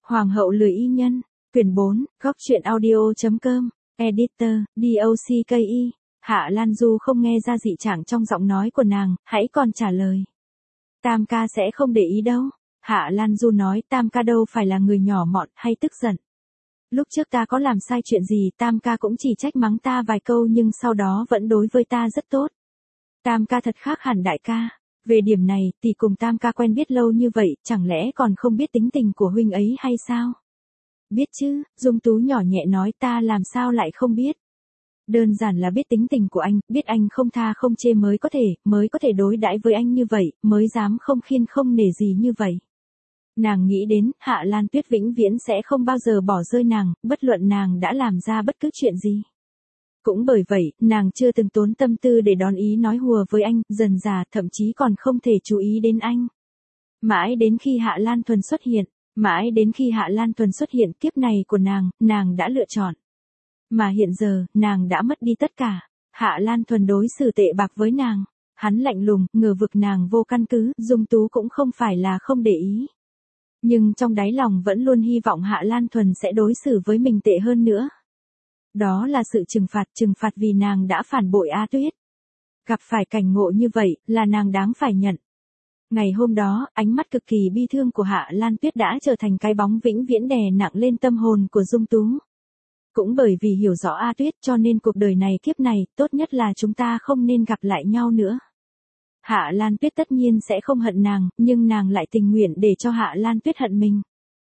Hoàng hậu lười y nhân, quyển 4, góc truyện audio.com, editor, DOCKI. Hạ Lan Du không nghe ra dị trạng trong giọng nói của nàng, hãy còn trả lời. Tam ca sẽ không để ý đâu. Hạ Lan Du nói Tam ca đâu phải là người nhỏ mọn hay tức giận. Lúc trước ta có làm sai chuyện gì Tam ca cũng chỉ trách mắng ta vài câu nhưng sau đó vẫn đối với ta rất tốt. Tam ca thật khác hẳn đại ca. Về điểm này thì cùng Tam ca quen biết lâu như vậy chẳng lẽ còn không biết tính tình của huynh ấy hay sao? Biết chứ, Dung Tú nhỏ nhẹ nói ta làm sao lại không biết. Đơn giản là biết tính tình của anh, biết anh không tha không chê mới có thể đối đãi với anh như vậy, mới dám không khiên không nể gì như vậy. Nàng nghĩ đến, Hạ Lan Tuyết vĩnh viễn sẽ không bao giờ bỏ rơi nàng, bất luận nàng đã làm ra bất cứ chuyện gì. Cũng bởi vậy, nàng chưa từng tốn tâm tư để đón ý nói hùa với anh, dần dà thậm chí còn không thể chú ý đến anh. Mãi đến khi Hạ Lan Thuần xuất hiện kiếp này của nàng đã lựa chọn. Mà hiện giờ, nàng đã mất đi tất cả. Hạ Lan Thuần đối xử tệ bạc với nàng. Hắn lạnh lùng, ngờ vực nàng vô căn cứ, Dung Tú cũng không phải là không để ý. Nhưng trong đáy lòng vẫn luôn hy vọng Hạ Lan Thuần sẽ đối xử với mình tệ hơn nữa. Đó là sự trừng phạt vì nàng đã phản bội A Tuyết. Gặp phải cảnh ngộ như vậy, là nàng đáng phải nhận. Ngày hôm đó, ánh mắt cực kỳ bi thương của Hạ Lan Tuyết đã trở thành cái bóng vĩnh viễn đè nặng lên tâm hồn của Dung Tú. Cũng bởi vì hiểu rõ A Tuyết cho nên cuộc đời này kiếp này, tốt nhất là chúng ta không nên gặp lại nhau nữa. Hạ Lan Tuyết tất nhiên sẽ không hận nàng, nhưng nàng lại tình nguyện để cho Hạ Lan Tuyết hận mình.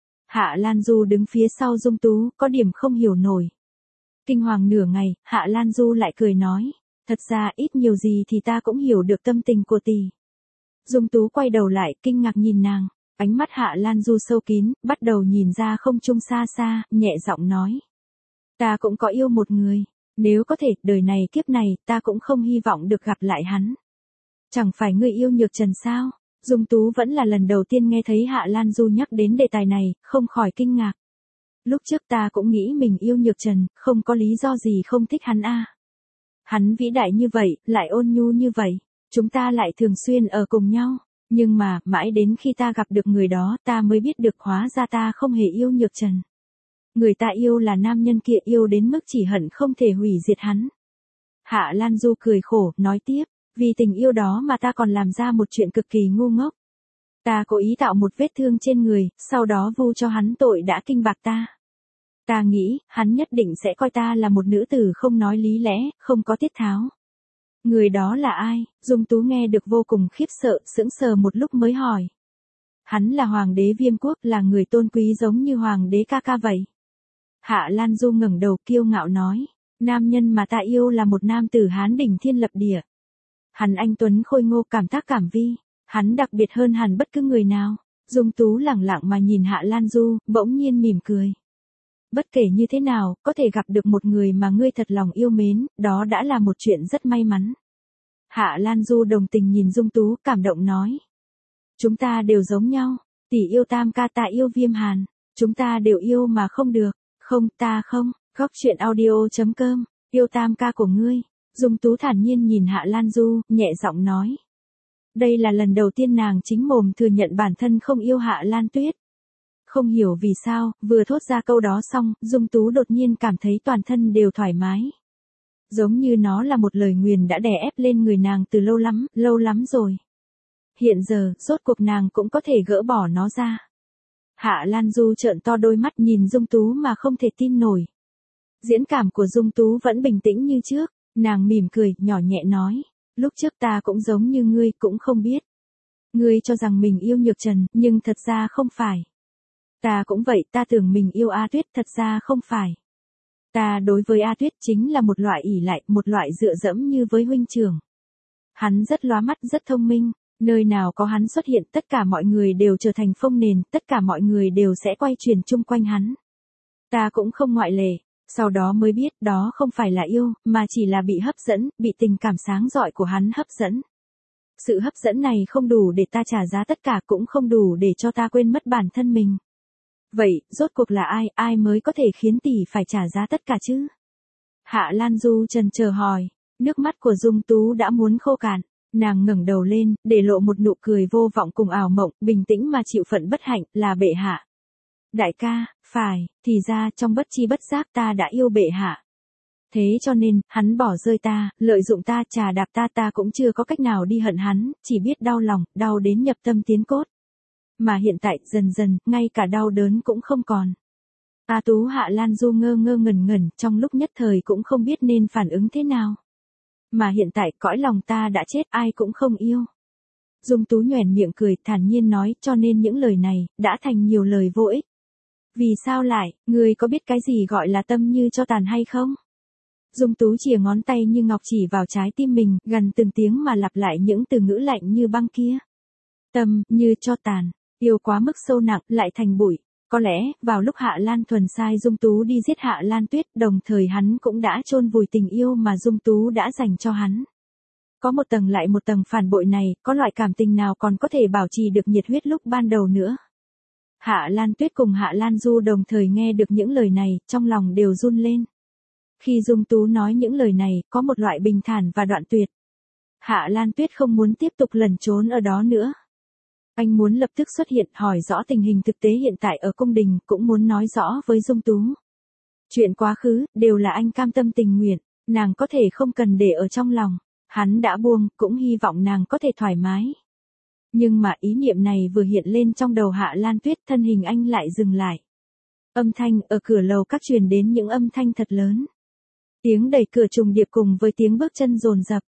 Hạ Lan Du đứng phía sau Dung Tú, có điểm không hiểu nổi. Kinh hoàng nửa ngày, Hạ Lan Du lại cười nói, thật ra ít nhiều gì thì ta cũng hiểu được tâm tình của tỷ. Dung Tú quay đầu lại, kinh ngạc nhìn nàng, ánh mắt Hạ Lan Du sâu kín, bắt đầu nhìn ra không trung xa xa, nhẹ giọng nói. Ta cũng có yêu một người, nếu có thể, đời này kiếp này, ta cũng không hy vọng được gặp lại hắn. Chẳng phải ngươi yêu Nhược Trần sao? Dung Tú vẫn là lần đầu tiên nghe thấy Hạ Lan Du nhắc đến đề tài này, không khỏi kinh ngạc. Lúc trước ta cũng nghĩ mình yêu Nhược Trần, không có lý do gì không thích hắn a. Hắn vĩ đại như vậy, lại ôn nhu như vậy, chúng ta lại thường xuyên ở cùng nhau. Nhưng mà, mãi đến khi ta gặp được người đó, ta mới biết được hóa ra ta không hề yêu Nhược Trần. Người ta yêu là nam nhân kia yêu đến mức chỉ hận không thể hủy diệt hắn. Hạ Lan Du cười khổ, nói tiếp, vì tình yêu đó mà ta còn làm ra một chuyện cực kỳ ngu ngốc. Ta cố ý tạo một vết thương trên người, sau đó vu cho hắn tội đã kinh bạc ta. Ta nghĩ, hắn nhất định sẽ coi ta là một nữ tử không nói lý lẽ, không có tiết tháo. Người đó là ai? Dung Tú nghe được vô cùng khiếp sợ, sững sờ một lúc mới hỏi. Hắn là Hoàng đế Viêm Quốc, là người tôn quý giống như Hoàng đế ca ca vậy. Hạ Lan Du ngẩng đầu kiêu ngạo nói, nam nhân mà ta yêu là một nam tử Hán đỉnh thiên lập địa. Hắn anh tuấn khôi ngô cảm tác cảm vi, hắn đặc biệt hơn hẳn bất cứ người nào. Dung Tú lẳng lặng mà nhìn Hạ Lan Du, bỗng nhiên mỉm cười. Bất kể như thế nào, có thể gặp được một người mà ngươi thật lòng yêu mến, đó đã là một chuyện rất may mắn. Hạ Lan Du đồng tình nhìn Dung Tú, cảm động nói. Chúng ta đều giống nhau, tỷ yêu Tam ca ta yêu Viêm Hàn, chúng ta đều yêu mà không được. Không, ta không, góc truyện audio.com, yêu Tam ca của ngươi. Dung Tú thản nhiên nhìn Hạ Lan Du, nhẹ giọng nói. Đây là lần đầu tiên nàng chính mồm thừa nhận bản thân không yêu Hạ Lan Tuyết. Không hiểu vì sao, vừa thốt ra câu đó xong, Dung Tú đột nhiên cảm thấy toàn thân đều thoải mái. Giống như nó là một lời nguyền đã đè ép lên người nàng từ lâu lắm rồi. Hiện giờ, rốt cuộc nàng cũng có thể gỡ bỏ nó ra. Hạ Lan Du trợn to đôi mắt nhìn Dung Tú mà không thể tin nổi. Diễn cảm của Dung Tú vẫn bình tĩnh như trước, nàng mỉm cười, nhỏ nhẹ nói, lúc trước ta cũng giống như ngươi cũng không biết. Ngươi cho rằng mình yêu Nhược Trần, nhưng thật ra không phải. Ta cũng vậy, ta tưởng mình yêu A Tuyết, thật ra không phải. Ta đối với A Tuyết chính là một loại ỷ lại, một loại dựa dẫm như với huynh trưởng. Hắn rất lóa mắt, rất thông minh. Nơi nào có hắn xuất hiện tất cả mọi người đều trở thành phông nền, tất cả mọi người đều sẽ quay chuyển chung quanh hắn. Ta cũng không ngoại lệ, sau đó mới biết đó không phải là yêu, mà chỉ là bị hấp dẫn, bị tình cảm sáng rọi của hắn hấp dẫn. Sự hấp dẫn này không đủ để ta trả giá tất cả cũng không đủ để cho ta quên mất bản thân mình. Vậy, rốt cuộc là ai mới có thể khiến tỷ phải trả giá tất cả chứ? Hạ Lan Du trần chờ hỏi, nước mắt của Dung Tú đã muốn khô cạn. Nàng ngẩng đầu lên, để lộ một nụ cười vô vọng cùng ảo mộng, bình tĩnh mà chịu phận bất hạnh, là bệ hạ. Đại ca, phải, thì ra trong bất chi bất giác ta đã yêu bệ hạ. Thế cho nên, hắn bỏ rơi ta, lợi dụng ta, trà đạp ta cũng chưa có cách nào đi hận hắn, chỉ biết đau lòng, đau đến nhập tâm tiến cốt. Mà hiện tại, dần dần, ngay cả đau đớn cũng không còn. A Tú Hạ Lan Du ngơ ngơ ngẩn ngẩn, trong lúc nhất thời cũng không biết nên phản ứng thế nào. Mà hiện tại, cõi lòng ta đã chết, ai cũng không yêu. Dung Tú nhoẻn miệng cười, thản nhiên nói, cho nên những lời này, đã thành nhiều lời vô ích. Vì sao lại, ngươi có biết cái gì gọi là tâm như cho tàn hay không? Dung Tú chìa ngón tay như ngọc chỉ vào trái tim mình, gần từng tiếng mà lặp lại những từ ngữ lạnh như băng kia. Tâm, như cho tàn, yêu quá mức sâu nặng, lại thành bụi. Có lẽ, vào lúc Hạ Lan Thuần sai Dung Tú đi giết Hạ Lan Tuyết, đồng thời hắn cũng đã chôn vùi tình yêu mà Dung Tú đã dành cho hắn. Có một tầng lại một tầng phản bội này, có loại cảm tình nào còn có thể bảo trì được nhiệt huyết lúc ban đầu nữa. Hạ Lan Tuyết cùng Hạ Lan Du đồng thời nghe được những lời này, trong lòng đều run lên. Khi Dung Tú nói những lời này, có một loại bình thản và đoạn tuyệt. Hạ Lan Tuyết không muốn tiếp tục lẩn trốn ở đó nữa. Anh muốn lập tức xuất hiện, hỏi rõ tình hình thực tế hiện tại ở cung đình, cũng muốn nói rõ với Dung Tú. Chuyện quá khứ, đều là anh cam tâm tình nguyện, nàng có thể không cần để ở trong lòng. Hắn đã buông, cũng hy vọng nàng có thể thoải mái. Nhưng mà ý niệm này vừa hiện lên trong đầu Hạ Lan Tuyết, thân hình anh lại dừng lại. Âm thanh ở cửa lầu các truyền đến những âm thanh thật lớn. Tiếng đẩy cửa trùng điệp cùng với tiếng bước chân dồn dập.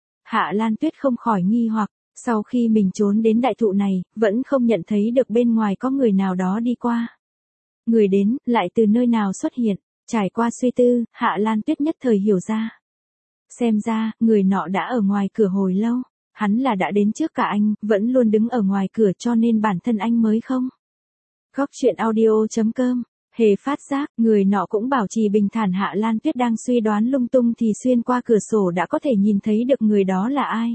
Hạ Lan Tuyết không khỏi nghi hoặc, sau khi mình trốn đến đại thụ này, vẫn không nhận thấy được bên ngoài có người nào đó đi qua. Người đến, lại từ nơi nào xuất hiện, trải qua suy tư, Hạ Lan Tuyết nhất thời hiểu ra. Xem ra, người nọ đã ở ngoài cửa hồi lâu, hắn là đã đến trước cả anh, vẫn luôn đứng ở ngoài cửa cho nên bản thân anh mới không. Góc truyện audio.com, hề phát giác, người nọ cũng bảo trì bình thản. Hạ Lan Tuyết đang suy đoán lung tung thì xuyên qua cửa sổ đã có thể nhìn thấy được người đó là ai.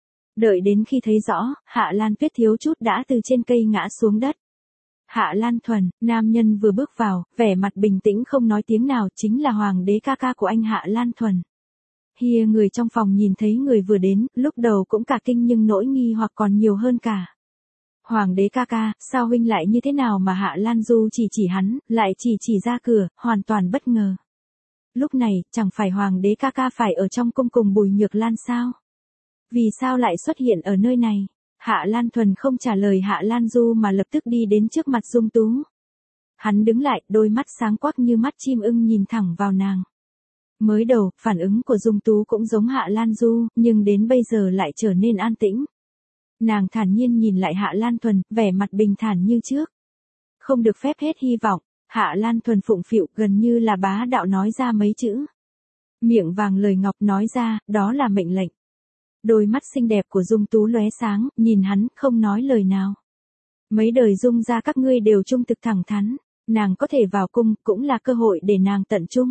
Đợi đến khi thấy rõ, Hạ Lan Tuyết thiếu chút đã từ trên cây ngã xuống đất. Hạ Lan Thuần, nam nhân vừa bước vào, vẻ mặt bình tĩnh không nói tiếng nào, chính là hoàng đế ca ca của anh Hạ Lan Thuần. Hìa người trong phòng nhìn thấy người vừa đến, lúc đầu cũng cả kinh nhưng nỗi nghi hoặc còn nhiều hơn cả. Hoàng đế ca ca, sao huynh lại như thế nào mà Hạ Lan Du chỉ hắn, lại chỉ ra cửa, hoàn toàn bất ngờ. Lúc này, chẳng phải hoàng đế ca ca phải ở trong cung cùng Bùi Nhược Lan sao? Vì sao lại xuất hiện ở nơi này? Hạ Lan Thuần không trả lời Hạ Lan Du mà lập tức đi đến trước mặt Dung Tú. Hắn đứng lại, đôi mắt sáng quắc như mắt chim ưng nhìn thẳng vào nàng. Mới đầu, phản ứng của Dung Tú cũng giống Hạ Lan Du, nhưng đến bây giờ lại trở nên an tĩnh. Nàng thản nhiên nhìn lại Hạ Lan Thuần, vẻ mặt bình thản như trước. Không được phép hết hy vọng, Hạ Lan Thuần phụng phịu gần như là bá đạo nói ra mấy chữ. Miệng vàng lời ngọc nói ra, đó là mệnh lệnh. Đôi mắt xinh đẹp của Dung Tú lóe sáng, nhìn hắn, không nói lời nào. Mấy đời Dung ra các ngươi đều trung thực thẳng thắn, nàng có thể vào cung, cũng là cơ hội để nàng tận trung.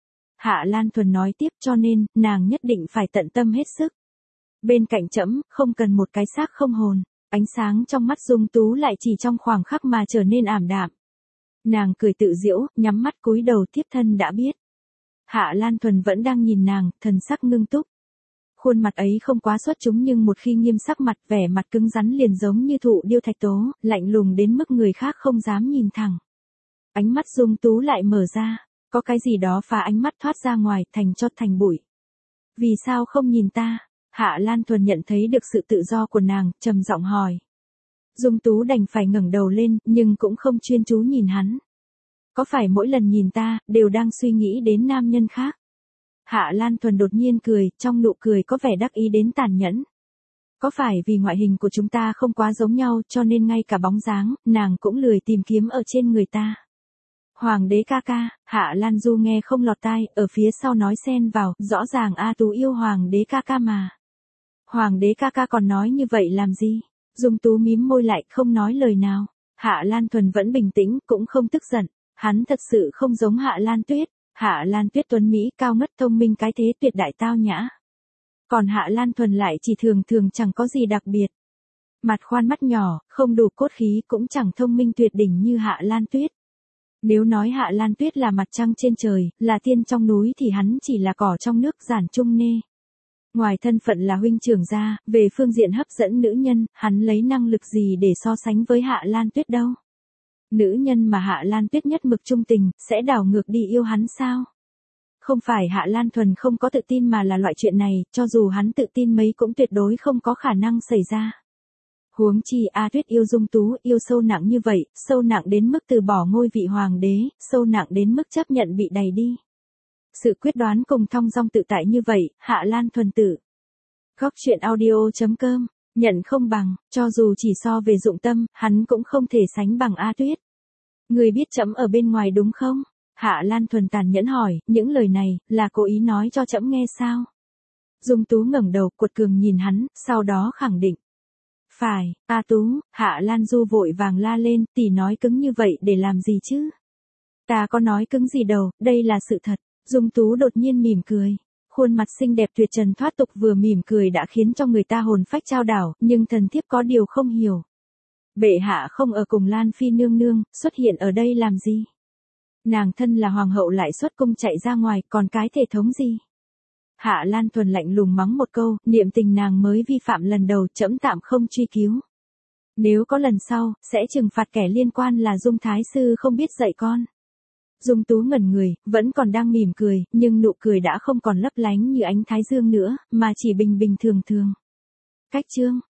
Hạ Lan Thuần nói tiếp, cho nên, nàng nhất định phải tận tâm hết sức. Bên cạnh trẫm, không cần một cái xác không hồn. Ánh sáng trong mắt Dung Tú lại chỉ trong khoảng khắc mà trở nên ảm đạm. Nàng cười tự giễu, nhắm mắt cúi đầu, tiếp thân đã biết. Hạ Lan Thuần vẫn đang nhìn nàng, thần sắc ngưng túc. Khuôn mặt ấy không quá xuất chúng nhưng một khi nghiêm sắc mặt, vẻ mặt cứng rắn liền giống như thụ điêu thạch tố, lạnh lùng đến mức người khác không dám nhìn thẳng. Ánh mắt Dung Tú lại mở ra, có cái gì đó phá ánh mắt thoát ra ngoài, thành bụi. Vì sao không nhìn ta? Hạ Lan Thuần nhận thấy được sự tự do của nàng, trầm giọng hỏi. Dung Tú đành phải ngẩng đầu lên, nhưng cũng không chuyên chú nhìn hắn. Có phải mỗi lần nhìn ta, đều đang suy nghĩ đến nam nhân khác? Hạ Lan Thuần đột nhiên cười, trong nụ cười có vẻ đắc ý đến tàn nhẫn. Có phải vì ngoại hình của chúng ta không quá giống nhau cho nên ngay cả bóng dáng, nàng cũng lười tìm kiếm ở trên người ta? Hoàng đế ca ca, Hạ Lan Du nghe không lọt tai, ở phía sau nói xen vào, rõ ràng A Tú yêu hoàng đế ca ca mà. Hoàng đế ca ca còn nói như vậy làm gì? Dung Tú mím môi lại, không nói lời nào. Hạ Lan Thuần vẫn bình tĩnh, cũng không tức giận. Hắn thật sự không giống Hạ Lan Tuyết. Hạ Lan Tuyết tuấn Mỹ cao ngất thông minh cái thế tuyệt đại tao nhã. Còn Hạ Lan Thuần lại chỉ thường chẳng có gì đặc biệt. Mặt khoan mắt nhỏ, không đủ cốt khí cũng chẳng thông minh tuyệt đỉnh như Hạ Lan Tuyết. Nếu nói Hạ Lan Tuyết là mặt trăng trên trời, là tiên trong núi thì hắn chỉ là cỏ trong nước giản trung nê. Ngoài thân phận là huynh trưởng ra, về phương diện hấp dẫn nữ nhân, hắn lấy năng lực gì để so sánh với Hạ Lan Tuyết đâu. Nữ nhân mà Hạ Lan Tuyết nhất mực trung tình, sẽ đảo ngược đi yêu hắn sao? Không phải Hạ Lan Thuần không có tự tin mà là loại chuyện này, cho dù hắn tự tin mấy cũng tuyệt đối không có khả năng xảy ra. Huống chi A Tuyết yêu Dung Tú, yêu sâu nặng như vậy, sâu nặng đến mức từ bỏ ngôi vị hoàng đế, sâu nặng đến mức chấp nhận bị đày đi. Sự quyết đoán cùng thong dong tự tại như vậy, Hạ Lan Thuần tự. Góc truyện audio.com, nhận không bằng, cho dù chỉ so về dụng tâm, hắn cũng không thể sánh bằng A Tuyết. Người biết trẫm ở bên ngoài đúng không? Hạ Lan Thuần tàn nhẫn hỏi, những lời này, là cố ý nói cho trẫm nghe sao? Dung Tú ngẩng đầu, cuột cường nhìn hắn, sau đó khẳng định. Phải, A Tú, Hạ Lan Du vội vàng la lên, tỷ nói cứng như vậy để làm gì chứ? Ta có nói cứng gì đâu, đây là sự thật. Dung Tú đột nhiên mỉm cười. Khuôn mặt xinh đẹp tuyệt trần thoát tục vừa mỉm cười đã khiến cho người ta hồn phách chao đảo, nhưng thần thiếp có điều không hiểu. Bệ hạ không ở cùng Lan Phi nương nương, xuất hiện ở đây làm gì? Nàng thân là hoàng hậu lại xuất cung chạy ra ngoài, còn cái thể thống gì? Hạ Lan Thuần lạnh lùng mắng một câu, niệm tình nàng mới vi phạm lần đầu, trẫm tạm không truy cứu. Nếu có lần sau, sẽ trừng phạt kẻ liên quan là Dung Thái Sư không biết dạy con. Dung Tú ngẩn người, vẫn còn đang mỉm cười, nhưng nụ cười đã không còn lấp lánh như ánh thái dương nữa, mà chỉ bình bình thường thường. Cách chương